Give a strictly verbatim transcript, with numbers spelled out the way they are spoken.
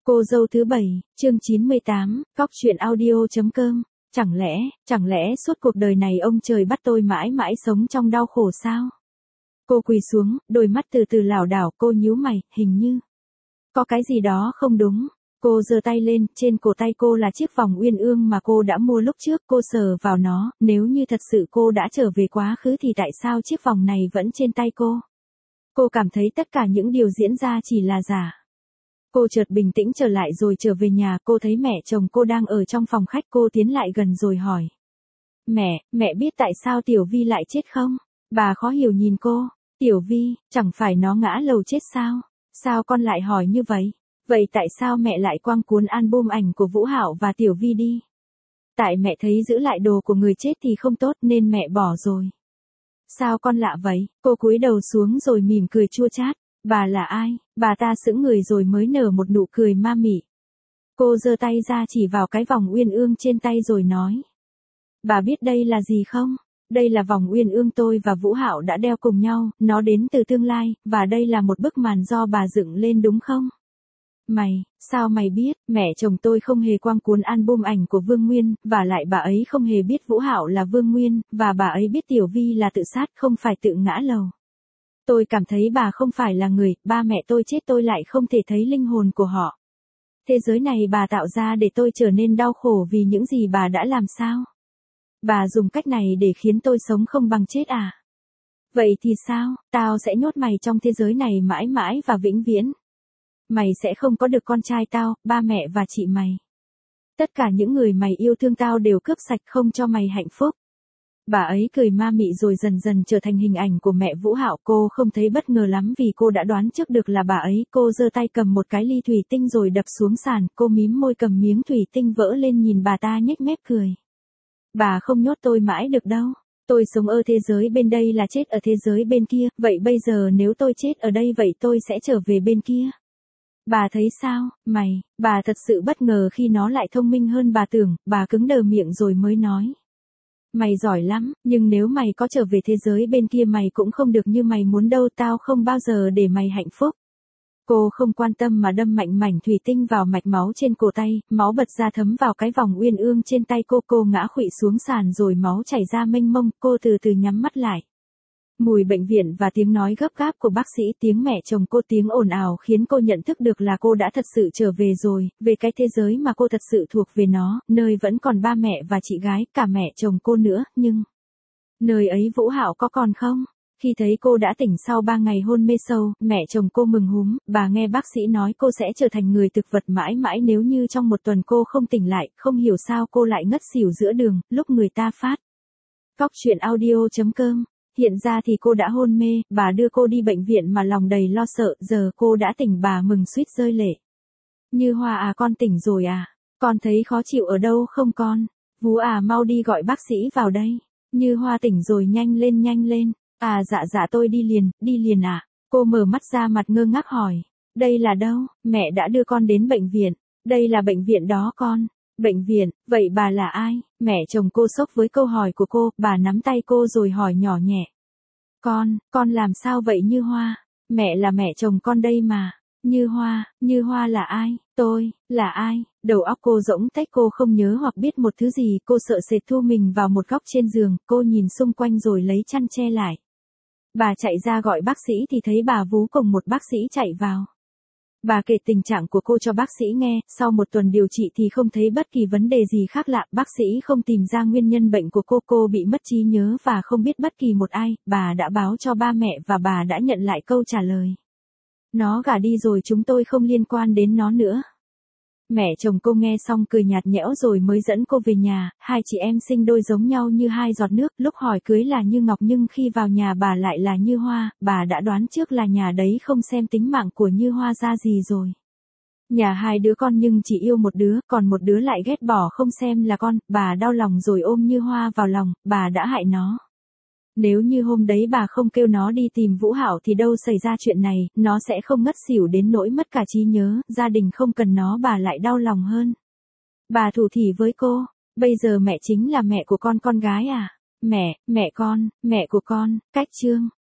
Cô dâu thứ bảy, chương chín mươi tám, Cóc truyện audio.com. Chẳng lẽ, chẳng lẽ suốt cuộc đời này ông trời bắt tôi mãi mãi sống trong đau khổ sao? Cô quỳ xuống, đôi mắt từ từ lảo đảo, cô nhíu mày, hình như có cái gì đó không đúng. Cô giơ tay lên, trên cổ tay cô là chiếc vòng uyên ương mà cô đã mua lúc trước, cô sờ vào nó, nếu như thật sự cô đã trở về quá khứ thì tại sao chiếc vòng này vẫn trên tay cô? Cô cảm thấy tất cả những điều diễn ra chỉ là giả. Cô chợt bình tĩnh trở lại rồi trở về nhà, cô thấy mẹ chồng cô đang ở trong phòng khách, cô tiến lại gần rồi hỏi. Mẹ, mẹ biết tại sao Tiểu Vi lại chết không? Bà khó hiểu nhìn cô. Tiểu Vi, chẳng phải nó ngã lầu chết sao? Sao con lại hỏi như vậy? Vậy tại sao mẹ lại quăng cuốn album ảnh của Vũ Hạo và Tiểu Vi đi? Tại mẹ thấy giữ lại đồ của người chết thì không tốt nên mẹ bỏ rồi. Sao con lạ vậy? Cô cúi đầu xuống rồi mỉm cười chua chát. Bà là ai? Bà ta sững người rồi mới nở một nụ cười ma mị. Cô giơ tay ra chỉ vào cái vòng uyên ương trên tay rồi nói. Bà biết đây là gì không? Đây là vòng uyên ương tôi và Vũ Hạo đã đeo cùng nhau, nó đến từ tương lai, và đây là một bức màn do bà dựng lên đúng không? Mày, sao mày biết? Mẹ chồng tôi không hề quăng cuốn album ảnh của Vương Nguyên, và lại bà ấy không hề biết Vũ Hạo là Vương Nguyên, và bà ấy biết Tiểu Vi là tự sát, không phải tự ngã lầu. Tôi cảm thấy bà không phải là người, ba mẹ tôi chết tôi lại không thể thấy linh hồn của họ. Thế giới này bà tạo ra để tôi trở nên đau khổ vì những gì bà đã làm sao? Bà dùng cách này để khiến tôi sống không bằng chết à? Vậy thì sao, tao sẽ nhốt mày trong thế giới này mãi mãi và vĩnh viễn. Mày sẽ không có được con trai tao, ba mẹ và chị mày. Tất cả những người mày yêu thương tao đều cướp sạch không cho mày hạnh phúc. Bà ấy cười ma mị rồi dần dần trở thành hình ảnh của mẹ Vũ Hạo. Cô không thấy bất ngờ lắm vì cô đã đoán trước được là bà ấy. Cô giơ tay cầm một cái ly thủy tinh rồi đập xuống sàn. Cô mím môi cầm miếng thủy tinh vỡ lên nhìn bà ta nhếch mép cười. Bà không nhốt tôi mãi được đâu. Tôi sống ở thế giới bên đây là chết ở thế giới bên kia. Vậy bây giờ nếu tôi chết ở đây vậy tôi sẽ trở về bên kia. Bà thấy sao, mày? Bà thật sự bất ngờ khi nó lại thông minh hơn bà tưởng. Bà cứng đờ miệng rồi mới nói. Mày giỏi lắm, nhưng nếu mày có trở về thế giới bên kia mày cũng không được như mày muốn đâu, tao không bao giờ để mày hạnh phúc. Cô không quan tâm mà đâm mạnh mảnh thủy tinh vào mạch máu trên cổ tay, máu bật ra thấm vào cái vòng uyên ương trên tay cô, cô ngã khuỵu xuống sàn rồi máu chảy ra mênh mông, cô từ từ nhắm mắt lại. Mùi bệnh viện và tiếng nói gấp gáp của bác sĩ, tiếng mẹ chồng cô, tiếng ồn ào khiến cô nhận thức được là cô đã thật sự trở về rồi, về cái thế giới mà cô thật sự thuộc về nó, nơi vẫn còn ba mẹ và chị gái, cả mẹ chồng cô nữa, nhưng nơi ấy Vũ Hạo có còn không? Khi thấy cô đã tỉnh sau ba ngày hôn mê sâu, mẹ chồng cô mừng húm, bà nghe bác sĩ nói cô sẽ trở thành người thực vật mãi mãi nếu như trong một tuần cô không tỉnh lại, không hiểu sao cô lại ngất xỉu giữa đường, lúc người ta phát. Cóc truyện audio.com. Hiện ra thì cô đã hôn mê, bà đưa cô đi bệnh viện mà lòng đầy lo sợ, giờ cô đã tỉnh bà mừng suýt rơi lệ. Như Hoa à, con tỉnh rồi à? Con thấy khó chịu ở đâu không con? Vú à, mau đi gọi bác sĩ vào đây. Như Hoa tỉnh rồi, nhanh lên nhanh lên. À dạ dạ tôi đi liền, đi liền ạ. À? Cô mở mắt ra mặt ngơ ngác hỏi. Đây là đâu? Mẹ đã đưa con đến bệnh viện. Đây là bệnh viện đó con. Bệnh viện, vậy bà là ai? Mẹ chồng cô sốc với câu hỏi của cô, bà nắm tay cô rồi hỏi nhỏ nhẹ. Con, con làm sao vậy Như Hoa? Mẹ là mẹ chồng con đây mà. Như Hoa, Như Hoa là ai? Tôi, là ai? Đầu óc cô rỗng tách, cô không nhớ hoặc biết một thứ gì, cô sợ sệt thu mình vào một góc trên giường, cô nhìn xung quanh rồi lấy chăn che lại. Bà chạy ra gọi bác sĩ thì thấy bà Vú cùng một bác sĩ chạy vào. Bà kể tình trạng của cô cho bác sĩ nghe, sau một tuần điều trị thì không thấy bất kỳ vấn đề gì khác lạ, bác sĩ không tìm ra nguyên nhân bệnh của cô, cô bị mất trí nhớ và không biết bất kỳ một ai, bà đã báo cho ba mẹ và bà đã nhận lại câu trả lời. Nó gả đi rồi, chúng tôi không liên quan đến nó nữa. Mẹ chồng cô nghe xong cười nhạt nhẽo rồi mới dẫn cô về nhà, hai chị em sinh đôi giống nhau như hai giọt nước, lúc hỏi cưới là Như Ngọc nhưng khi vào nhà bà lại là Như Hoa, bà đã đoán trước là nhà đấy không xem tính mạng của Như Hoa ra gì rồi. Nhà hai đứa con nhưng chỉ yêu một đứa, còn một đứa lại ghét bỏ không xem là con, bà đau lòng rồi ôm Như Hoa vào lòng, bà đã hại nó. Nếu như hôm đấy bà không kêu nó đi tìm Vũ Hạo thì đâu xảy ra chuyện này, nó sẽ không ngất xỉu đến nỗi mất cả trí nhớ, gia đình không cần nó bà lại đau lòng hơn. Bà thủ thỉ với cô, bây giờ mẹ chính là mẹ của con con gái à? Mẹ, mẹ con, mẹ của con, cách chương.